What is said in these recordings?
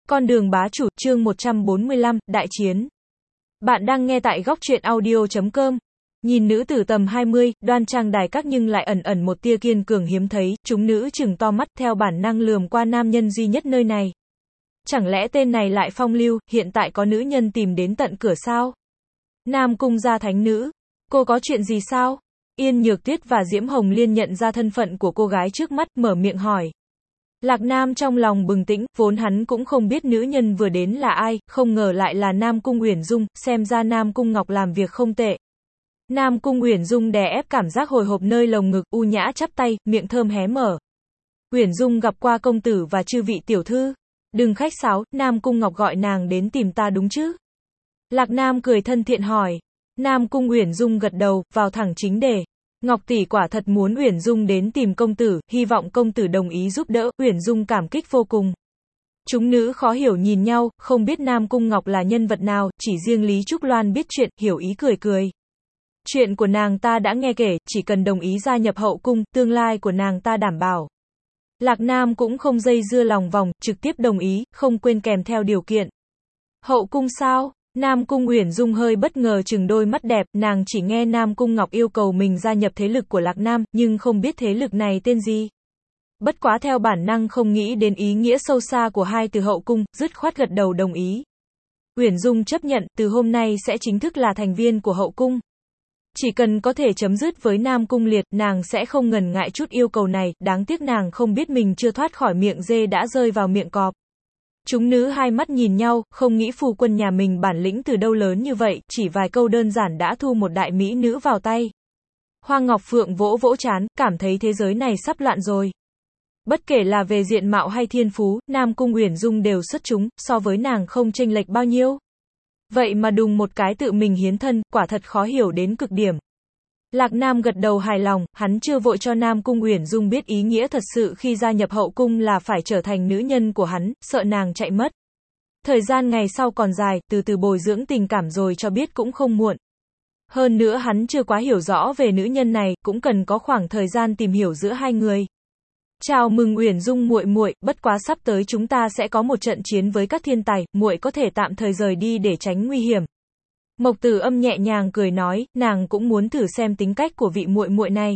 Con đường bá chủ, chương 145, đại chiến. Bạn đang nghe tại góc truyện audio.com. Nhìn nữ tử tầm 20, đoan trang đài các nhưng lại ẩn ẩn một tia kiên cường hiếm thấy, chúng nữ trừng to mắt theo bản năng lườm qua nam nhân duy nhất nơi này. Chẳng lẽ tên này lại phong lưu, hiện tại có nữ nhân tìm đến tận cửa sao? Nam cung gia thánh nữ. Cô có chuyện gì sao? Yên Nhược Tuyết và Diễm Hồng Liên nhận ra thân phận của cô gái trước mắt, mở miệng hỏi. Lạc Nam trong lòng bừng tỉnh, vốn hắn cũng không biết nữ nhân vừa đến là ai, không ngờ lại là Nam Cung Uyển Dung, xem ra Nam Cung Ngọc làm việc không tệ. Nam Cung Uyển Dung đè ép cảm giác hồi hộp nơi lồng ngực, u nhã chắp tay, miệng thơm hé mở. Uyển Dung gặp qua công tử và chư vị tiểu thư. Đừng khách sáo, Nam Cung Ngọc gọi nàng đến tìm ta đúng chứ? Lạc Nam cười thân thiện hỏi. Nam Cung Uyển Dung gật đầu, vào thẳng chính đề. Ngọc tỷ quả thật muốn Uyển Dung đến tìm công tử, hy vọng công tử đồng ý giúp đỡ, Uyển Dung cảm kích vô cùng. Chúng nữ khó hiểu nhìn nhau, không biết Nam Cung Ngọc là nhân vật nào, chỉ riêng Lý Trúc Loan biết chuyện, hiểu ý cười cười. Chuyện của nàng ta đã nghe kể, chỉ cần đồng ý gia nhập hậu cung, tương lai của nàng ta đảm bảo. Lạc Nam cũng không dây dưa lòng vòng, trực tiếp đồng ý, không quên kèm theo điều kiện. Hậu cung sao? Nam Cung Uyển Dung hơi bất ngờ chừng đôi mắt đẹp, nàng chỉ nghe Nam Cung Ngọc yêu cầu mình gia nhập thế lực của Lạc Nam, nhưng không biết thế lực này tên gì. Bất quá theo bản năng không nghĩ đến ý nghĩa sâu xa của hai từ hậu cung, dứt khoát gật đầu đồng ý. Uyển Dung chấp nhận, từ hôm nay sẽ chính thức là thành viên của hậu cung. Chỉ cần có thể chấm dứt với Nam Cung Liệt, nàng sẽ không ngần ngại chút yêu cầu này, đáng tiếc nàng không biết mình chưa thoát khỏi miệng dê đã rơi vào miệng cọp. Chúng nữ hai mắt nhìn nhau, không nghĩ phu quân nhà mình bản lĩnh từ đâu lớn như vậy, chỉ vài câu đơn giản đã thu một đại mỹ nữ vào tay. Hoa Ngọc Phượng vỗ vỗ trán, cảm thấy thế giới này sắp loạn rồi. Bất kể là về diện mạo hay thiên phú, Nam Cung Uyển Dung đều xuất chúng, so với nàng không chênh lệch bao nhiêu. Vậy mà đùng một cái tự mình hiến thân, quả thật khó hiểu đến cực điểm. Lạc Nam gật đầu hài lòng, hắn chưa vội cho Nam Cung Uyển Dung biết ý nghĩa thật sự khi gia nhập hậu cung là phải trở thành nữ nhân của hắn, sợ nàng chạy mất. Thời gian ngày sau còn dài, từ từ bồi dưỡng tình cảm rồi cho biết cũng không muộn. Hơn nữa hắn chưa quá hiểu rõ về nữ nhân này, cũng cần có khoảng thời gian tìm hiểu giữa hai người. Chào mừng Uyển Dung muội muội, bất quá sắp tới chúng ta sẽ có một trận chiến với các thiên tài, muội có thể tạm thời rời đi để tránh nguy hiểm. Mộc Tử Âm nhẹ nhàng cười nói, nàng cũng muốn thử xem tính cách của vị muội muội này.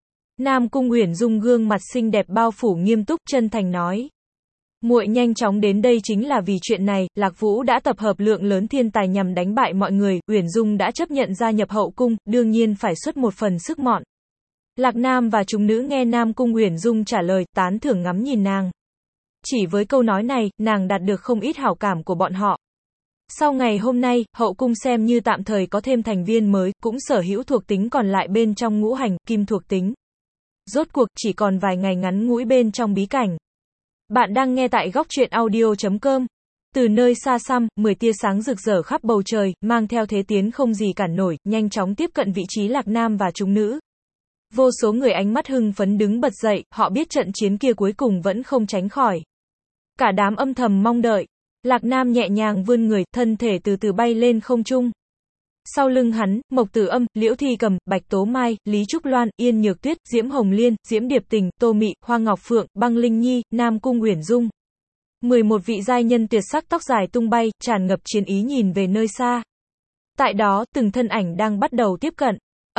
Nam Cung Uyển Dung gương mặt xinh đẹp bao phủ nghiêm túc, chân thành nói. Muội nhanh chóng đến đây chính là vì chuyện này, Lạc Vũ đã tập hợp lượng lớn thiên tài nhằm đánh bại mọi người, Uyển Dung đã chấp nhận gia nhập hậu cung, đương nhiên phải xuất một phần sức mọn. Lạc Nam và chúng nữ nghe Nam Cung Uyển Dung trả lời, tán thưởng ngắm nhìn nàng. Chỉ với câu nói này, nàng đạt được không ít hảo cảm của bọn họ. Sau ngày hôm nay, hậu cung xem như tạm thời có thêm thành viên mới, cũng sở hữu thuộc tính còn lại bên trong ngũ hành, kim thuộc tính. Rốt cuộc, chỉ còn vài ngày ngắn ngủi bên trong bí cảnh. Bạn đang nghe tại góc truyện audio.com. Từ nơi xa xăm, 10 tia sáng rực rỡ khắp bầu trời, mang theo thế tiến không gì cản nổi, nhanh chóng tiếp cận vị trí Lạc Nam và chúng nữ. Vô số người ánh mắt hưng phấn đứng bật dậy, họ biết trận chiến kia cuối cùng vẫn không tránh khỏi. Cả đám âm thầm mong đợi. Lạc Nam nhẹ nhàng vươn người, thân thể từ từ bay lên không trung. Sau lưng hắn, Mộc Tử Âm, Liễu Thi Cầm, Bạch Tố Mai, Lý Trúc Loan, Yên Nhược Tuyết, Diễm Hồng Liên, Diễm Điệp Tình, Tô Mị, Hoa Ngọc Phượng, Băng Linh Nhi, Nam Cung Uyển Dung. 11 vị giai nhân tuyệt sắc tóc dài tung bay, tràn ngập chiến ý nhìn về nơi xa. Tại đó, từng thân ảnh đang bắt đầu tiếp cận.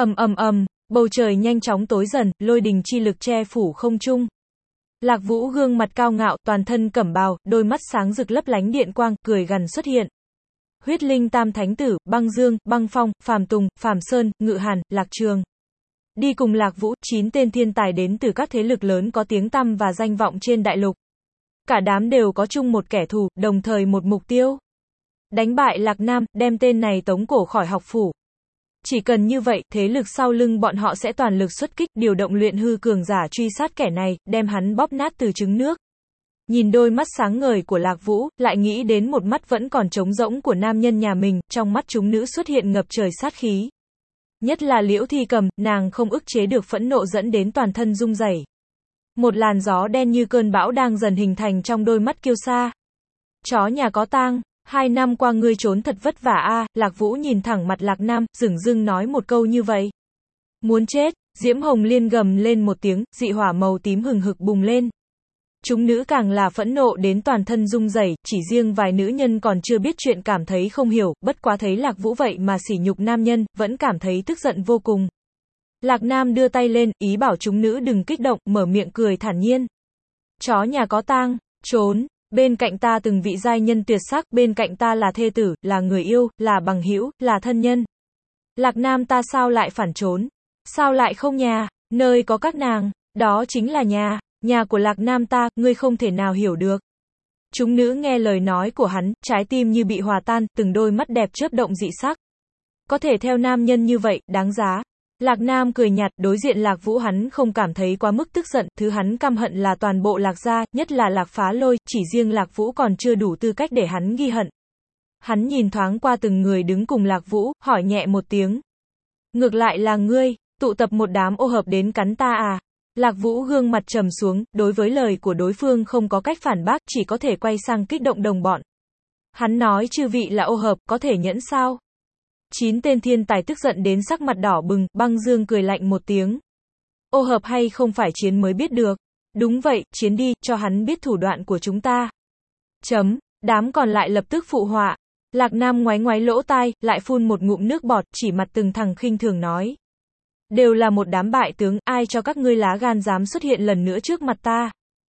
Bầu trời nhanh chóng tối dần, lôi đình chi lực che phủ không trung. Lạc Vũ gương mặt cao ngạo, toàn thân cẩm bào, đôi mắt sáng rực lấp lánh điện quang, cười gằn xuất hiện. Huyết linh tam thánh tử, Băng Dương, Băng Phong, Phàm Tùng, Phàm Sơn, Ngự Hàn, Lạc Trường. Đi cùng Lạc Vũ, 9 tên thiên tài đến từ các thế lực lớn có tiếng tăm và danh vọng trên đại lục. Cả đám đều có chung một kẻ thù, đồng thời một mục tiêu. Đánh bại Lạc Nam, đem tên này tống cổ khỏi học phủ. Chỉ cần như vậy, thế lực sau lưng bọn họ sẽ toàn lực xuất kích, điều động luyện hư cường giả truy sát kẻ này, đem hắn bóp nát từ trứng nước. Nhìn đôi mắt sáng ngời của Lạc Vũ, lại nghĩ đến một mắt vẫn còn trống rỗng của nam nhân nhà mình, trong mắt chúng nữ xuất hiện ngập trời sát khí. Nhất là Liễu Thi Cầm, nàng không ức chế được phẫn nộ dẫn đến toàn thân rung rẩy. Một làn gió đen như cơn bão đang dần hình thành trong đôi mắt kiêu sa. Chó nhà có tang. 2 năm qua ngươi trốn thật vất vả a. Lạc Vũ nhìn thẳng mặt Lạc Nam, dửng dưng nói một câu như vậy. Muốn chết. Diễm Hồng Liên gầm lên một tiếng, dị hỏa màu tím hừng hực bùng lên. Chúng nữ càng là phẫn nộ đến toàn thân rung rẩy, chỉ riêng vài nữ nhân còn chưa biết chuyện cảm thấy không hiểu, bất quá thấy Lạc Vũ vậy mà sỉ nhục nam nhân, vẫn cảm thấy tức giận vô cùng. Lạc Nam đưa tay lên, ý bảo chúng nữ đừng kích động, mở miệng cười thản nhiên. Chó nhà có tang, trốn, bên cạnh ta từng vị giai nhân tuyệt sắc, bên cạnh ta là thê tử, là người yêu, là bằng hữu, là thân nhân. Lạc Nam ta sao lại phản trốn? Sao lại không nhà? Nơi có các nàng, đó chính là nhà của Lạc Nam ta, ngươi không thể nào hiểu được. Chúng nữ nghe lời nói của hắn, trái tim như bị hòa tan, từng đôi mắt đẹp chớp động dị sắc. Có thể theo nam nhân như vậy, đáng giá. Lạc Nam cười nhạt, đối diện Lạc Vũ hắn không cảm thấy quá mức tức giận, thứ hắn căm hận là toàn bộ Lạc gia, nhất là Lạc Phá Lôi, chỉ riêng Lạc Vũ còn chưa đủ tư cách để hắn ghi hận. Hắn nhìn thoáng qua từng người đứng cùng Lạc Vũ, hỏi nhẹ một tiếng. Ngược lại là ngươi, tụ tập một đám ô hợp đến cắn ta à? Lạc Vũ gương mặt trầm xuống, đối với lời của đối phương không có cách phản bác, chỉ có thể quay sang kích động đồng bọn. Hắn nói chư vị là ô hợp, có thể nhẫn sao? 9 tên thiên tài tức giận đến sắc mặt đỏ bừng, Băng Dương cười lạnh một tiếng. Ô hợp hay không phải chiến mới biết được. Đúng vậy, chiến đi, cho hắn biết thủ đoạn của chúng ta. Đám còn lại lập tức phụ họa. Lạc Nam ngoáy ngoáy lỗ tai, lại phun một ngụm nước bọt, chỉ mặt từng thằng khinh thường nói. Đều là một đám bại tướng, ai cho các ngươi lá gan dám xuất hiện lần nữa trước mặt ta.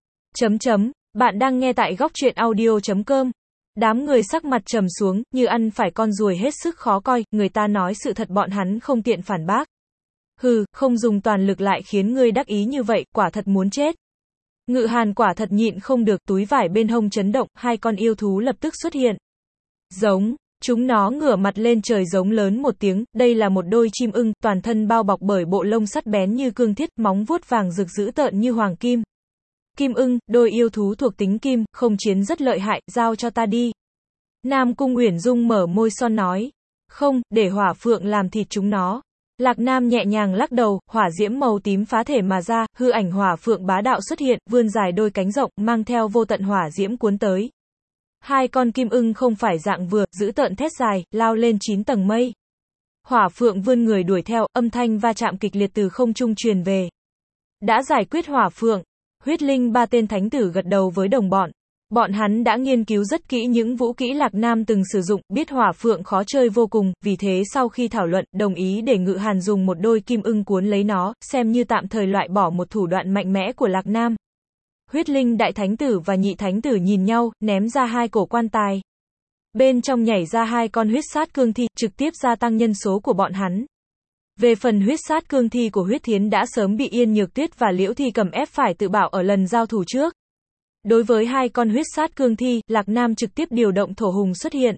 Bạn đang nghe tại góc truyện audio.com. Đám người sắc mặt trầm xuống, như ăn phải con ruồi hết sức khó coi, người ta nói sự thật bọn hắn không tiện phản bác. Hừ, không dùng toàn lực lại khiến ngươi đắc ý như vậy, quả thật muốn chết. Ngự Hàn quả thật nhịn không được, túi vải bên hông chấn động, hai con yêu thú lập tức xuất hiện. Giống, chúng nó ngửa mặt lên trời giống lớn một tiếng, đây là một đôi chim ưng, toàn thân bao bọc bởi bộ lông sắt bén như cương thiết, móng vuốt vàng rực dữ tợn như hoàng kim. Kim ưng, đôi yêu thú thuộc tính kim, không chiến rất lợi hại, giao cho ta đi. Nam Cung Uyển Dung mở môi son nói. Không, để hỏa phượng làm thịt chúng nó. Lạc Nam nhẹ nhàng lắc đầu, hỏa diễm màu tím phá thể mà ra, hư ảnh hỏa phượng bá đạo xuất hiện, vươn dài đôi cánh rộng, mang theo vô tận hỏa diễm cuốn tới. Hai con kim ưng không phải dạng vừa, giữ tợn thét dài, lao lên 9 tầng mây. Hỏa phượng vươn người đuổi theo, âm thanh va chạm kịch liệt từ không trung truyền về. Đã giải quyết hỏa phượng. Huyết Linh ba tên thánh tử gật đầu với đồng bọn. Bọn hắn đã nghiên cứu rất kỹ những vũ kỹ Lạc Nam từng sử dụng, biết hỏa phượng khó chơi vô cùng, vì thế sau khi thảo luận, đồng ý để Ngự Hàn dùng một đôi kim ưng cuốn lấy nó, xem như tạm thời loại bỏ một thủ đoạn mạnh mẽ của Lạc Nam. Huyết Linh đại thánh tử và nhị thánh tử nhìn nhau, ném ra hai cổ quan tài. Bên trong nhảy ra hai con huyết sát cương thi, trực tiếp gia tăng nhân số của bọn hắn. Về phần huyết sát cương thi của Huyết Thiến đã sớm bị Yên Nhược Tuyết và Liễu Thi Cầm ép phải tự bảo ở lần giao thủ trước. Đối với hai con huyết sát cương thi, Lạc Nam trực tiếp điều động thổ hùng xuất hiện.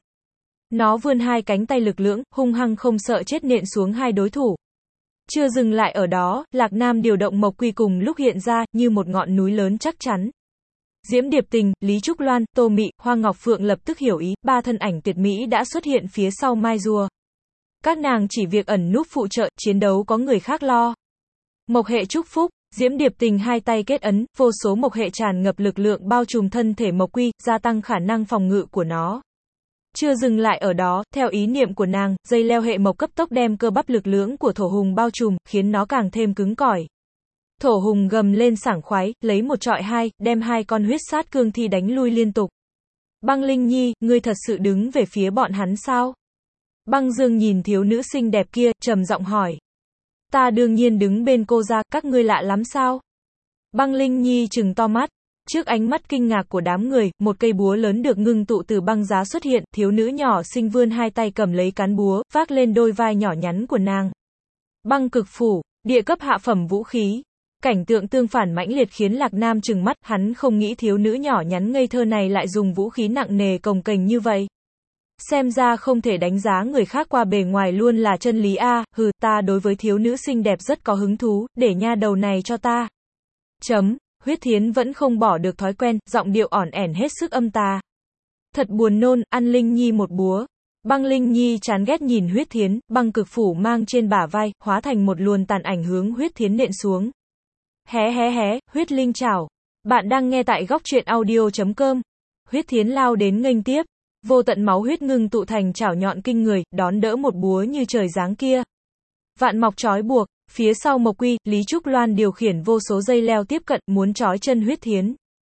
Nó vươn hai cánh tay lực lưỡng, hung hăng không sợ chết nện xuống hai đối thủ. Chưa dừng lại ở đó, Lạc Nam điều động Mộc Quy cùng lúc hiện ra, như một ngọn núi lớn chắc chắn. Diễm Điệp Tình, Lý Trúc Loan, Tô Mị, Hoa Ngọc Phượng lập tức hiểu ý, ba thân ảnh tuyệt mỹ đã xuất hiện phía sau Mai Rùa. Các nàng chỉ việc ẩn núp phụ trợ, chiến đấu có người khác lo. Mộc hệ chúc phúc, Diễm Điệp Tình hai tay kết ấn, vô số mộc hệ tràn ngập lực lượng bao trùm thân thể Mộc Quy, gia tăng khả năng phòng ngự của nó. Chưa dừng lại ở đó, theo ý niệm của nàng, dây leo hệ mộc cấp tốc đem cơ bắp lực lượng của thổ hùng bao trùm, khiến nó càng thêm cứng cỏi. Thổ hùng gầm lên sảng khoái, lấy một trọi hai, đem hai con huyết sát cương thi đánh lui liên tục. Băng Linh Nhi, ngươi thật sự đứng về phía bọn hắn sao? Băng Dương nhìn thiếu nữ xinh đẹp kia, trầm giọng hỏi. Ta đương nhiên đứng bên cô ra, các ngươi lạ lắm sao? Băng Linh Nhi trừng to mắt. Trước ánh mắt kinh ngạc của đám người, một cây búa lớn được ngưng tụ từ băng giá xuất hiện, thiếu nữ nhỏ xinh vươn hai tay cầm lấy cán búa, vác lên đôi vai nhỏ nhắn của nàng. Băng cực phủ, địa cấp hạ phẩm vũ khí. Cảnh tượng tương phản mãnh liệt khiến Lạc Nam trừng mắt, hắn không nghĩ thiếu nữ nhỏ nhắn ngây thơ này lại dùng vũ khí nặng nề cồng kềnh như vậy. Xem ra không thể đánh giá người khác qua bề ngoài luôn là chân lý a. Hừ, ta đối với thiếu nữ xinh đẹp rất có hứng thú, để nha đầu này cho ta. Huyết Thiến vẫn không bỏ được thói quen, giọng điệu ỏn ẻn hết sức âm tà. Thật buồn nôn, ăn Linh Nhi một búa. Băng Linh Nhi chán ghét nhìn Huyết Thiến, băng cực phủ mang trên bả vai, hóa thành một luồn tàn ảnh hướng Huyết Thiến nện xuống. Hé, Huyết Linh chảo. Bạn đang nghe tại góc truyện audio.com. Huyết Thiến lao đến nghênh tiếp. Vô tận máu huyết ngưng tụ thành chảo nhọn kinh người, đón đỡ một búa như trời giáng kia. Vạn mọc trói buộc, phía sau Mộc Quy, Lý Trúc Loan điều khiển vô số dây leo tiếp cận, muốn trói chân Huyết Thiến.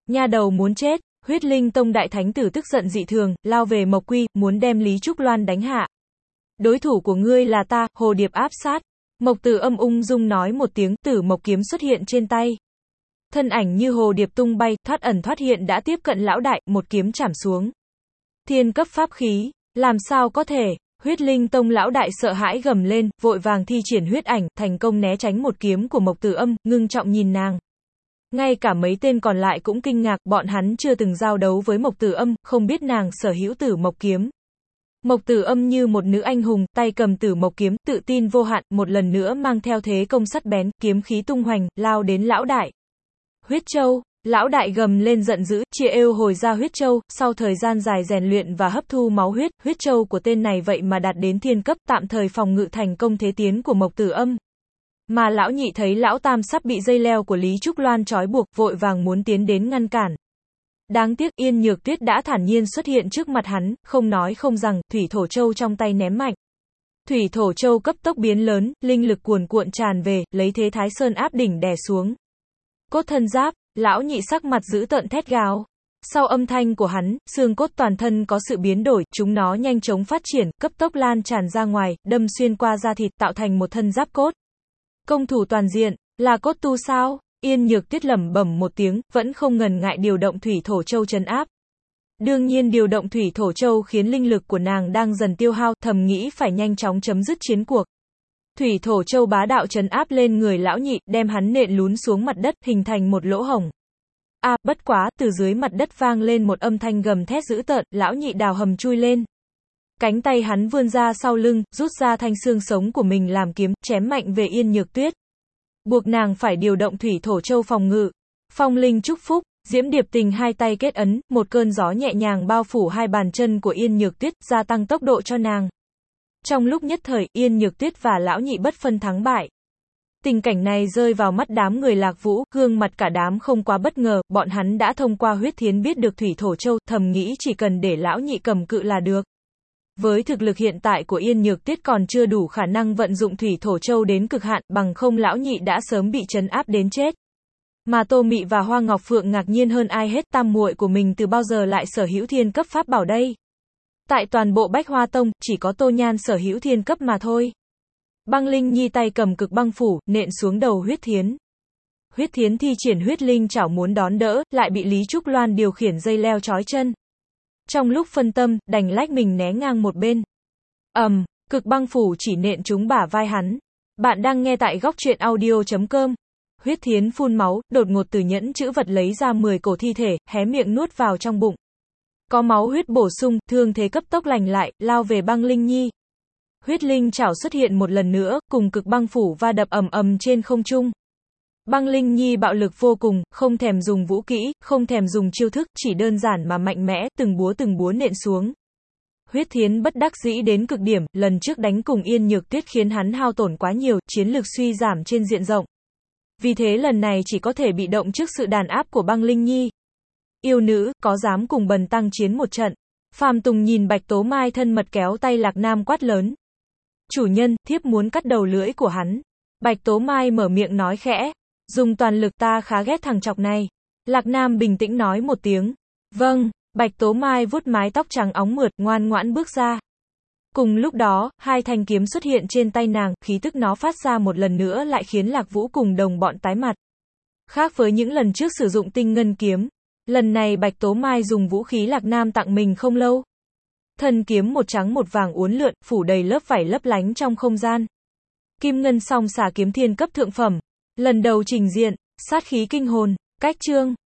Nha đầu muốn chết, Huyết Linh Tông đại thánh tử tức giận dị thường, lao về Mộc Quy, muốn đem Lý Trúc Loan đánh hạ. Đối thủ của ngươi là ta, Hồ Điệp áp sát. Mộc Tử Âm ung dung nói một tiếng, Tử Mộc kiếm xuất hiện trên tay. Thân ảnh như hồ điệp tung bay, thoát ẩn thoát hiện đã tiếp cận lão đại, một kiếm chảm xuống. Thiên cấp pháp khí, làm sao có thể? Huyết Linh Tông lão đại sợ hãi gầm lên, vội vàng thi triển huyết ảnh, thành công né tránh một kiếm của Mộc Tử Âm, ngưng trọng nhìn nàng. Ngay cả mấy tên còn lại cũng kinh ngạc, bọn hắn chưa từng giao đấu với Mộc Tử Âm, không biết nàng sở hữu Tử Mộc kiếm. Mộc Tử Âm như một nữ anh hùng, tay cầm Tử Mộc kiếm, tự tin vô hạn, một lần nữa mang theo thế công sắt bén, kiếm khí tung hoành, lao đến lão đại. Huyết Châu, lão đại gầm lên giận dữ, chia êu hồi ra huyết châu, sau thời gian dài rèn luyện và hấp thu máu huyết châu của tên này vậy mà đạt đến thiên cấp, tạm thời phòng ngự thành công thế tiến của Mộc Tử Âm. Mà lão nhị thấy lão tam sắp bị dây leo của Lý Trúc Loan trói buộc, vội vàng muốn tiến đến ngăn cản. Đáng tiếc Yên Nhược Tuyết đã thản nhiên xuất hiện trước mặt hắn, không nói không rằng, thủy thổ châu trong tay ném mạnh. Thủy thổ châu cấp tốc biến lớn, linh lực cuồn cuộn tràn về, lấy thế Thái Sơn áp đỉnh đè xuống. Cốt thân giáp, lão nhị sắc mặt dữ tợn thét gào. Sau âm thanh của hắn, xương cốt toàn thân có sự biến đổi, chúng nó nhanh chóng phát triển, cấp tốc lan tràn ra ngoài, đâm xuyên qua da thịt tạo thành một thân giáp cốt. Công thủ toàn diện, là cốt tu sao? Yên Nhược Tuyết lẩm bẩm một tiếng, vẫn không ngần ngại điều động thủy thổ châu trấn áp. Đương nhiên điều động thủy thổ châu khiến linh lực của nàng đang dần tiêu hao, thầm nghĩ phải nhanh chóng chấm dứt chiến cuộc. Thủy thổ châu bá đạo trấn áp lên người lão nhị, đem hắn nện lún xuống mặt đất, hình thành một lỗ hổng. Bất quá, từ dưới mặt đất vang lên một âm thanh gầm thét dữ tợn, lão nhị đào hầm chui lên. Cánh tay hắn vươn ra sau lưng, rút ra thanh xương sống của mình làm kiếm, chém mạnh về Yên Nhược Tuyết. Buộc nàng phải điều động thủy thổ châu phòng ngự. Phong linh chúc phúc, Diễm Điệp Tình hai tay kết ấn, một cơn gió nhẹ nhàng bao phủ hai bàn chân của Yên Nhược Tuyết, gia tăng tốc độ cho nàng. Trong lúc nhất thời, Yên Nhược Tuyết và lão nhị bất phân thắng bại. Tình cảnh này rơi vào mắt đám người Lạc Vũ, gương mặt cả đám không quá bất ngờ, bọn hắn đã thông qua huyết thiến biết được thủy thổ châu, thầm nghĩ chỉ cần để lão nhị cầm cự là được. Với thực lực hiện tại của Yên Nhược Tuyết còn chưa đủ khả năng vận dụng thủy thổ châu đến cực hạn, bằng không lão nhị đã sớm bị trấn áp đến chết. Mà Tô Mị và Hoa Ngọc Phượng ngạc nhiên hơn ai hết, tam muội của mình từ bao giờ lại sở hữu thiên cấp pháp bảo đây? Tại toàn bộ Bách Hoa Tông, chỉ có Tô Nhan sở hữu thiên cấp mà thôi. Băng Linh Nhi tay cầm cực băng phủ, nện xuống đầu huyết thiến. Huyết thiến thi triển huyết linh chảo muốn đón đỡ, lại bị Lý Trúc Loan điều khiển dây leo trói chân. Trong lúc phân tâm, đành lách mình né ngang một bên. Cực băng phủ chỉ nện trúng bả vai hắn. Bạn đang nghe tại góc truyện audio.com. Huyết thiến phun máu, đột ngột từ nhẫn chữ vật lấy ra 10 cổ thi thể, hé miệng nuốt vào trong bụng. Có máu huyết bổ sung, thương thế cấp tốc lành lại, lao về Băng Linh Nhi. Huyết linh chảo xuất hiện một lần nữa, cùng cực băng phủ va đập ầm ầm trên không trung. Băng Linh Nhi bạo lực vô cùng, không thèm dùng vũ kỹ, không thèm dùng chiêu thức, chỉ đơn giản mà mạnh mẽ, từng búa nện xuống. Huyết thiến bất đắc dĩ đến cực điểm, lần trước đánh cùng Yên Nhược Tuyết khiến hắn hao tổn quá nhiều, chiến lực suy giảm trên diện rộng. Vì thế lần này chỉ có thể bị động trước sự đàn áp của Băng Linh Nhi. Yêu nữ, có dám cùng Bần Tăng chiến một trận? Phàm Tùng nhìn Bạch Tố Mai thân mật kéo tay Lạc Nam quát lớn. Chủ nhân, thiếp muốn cắt đầu lưỡi của hắn. Bạch Tố Mai mở miệng nói khẽ. Dùng toàn lực, ta khá ghét thằng chọc này. Lạc Nam bình tĩnh nói một tiếng. Vâng. Bạch Tố Mai vuốt mái tóc trắng óng mượt, ngoan ngoãn bước ra. Cùng lúc đó, hai thanh kiếm xuất hiện trên tay nàng, khí tức nó phát ra một lần nữa lại khiến Lạc Vũ cùng đồng bọn tái mặt. Khác với những lần trước sử dụng tinh ngân kiếm, lần này Bạch Tố Mai dùng vũ khí Lạc Nam tặng mình không lâu. Thân kiếm một trắng một vàng uốn lượn, phủ đầy lớp vảy lấp lánh trong không gian. Kim ngân song xà kiếm thiên cấp thượng phẩm, lần đầu trình diện, sát khí kinh hồn. Cách chương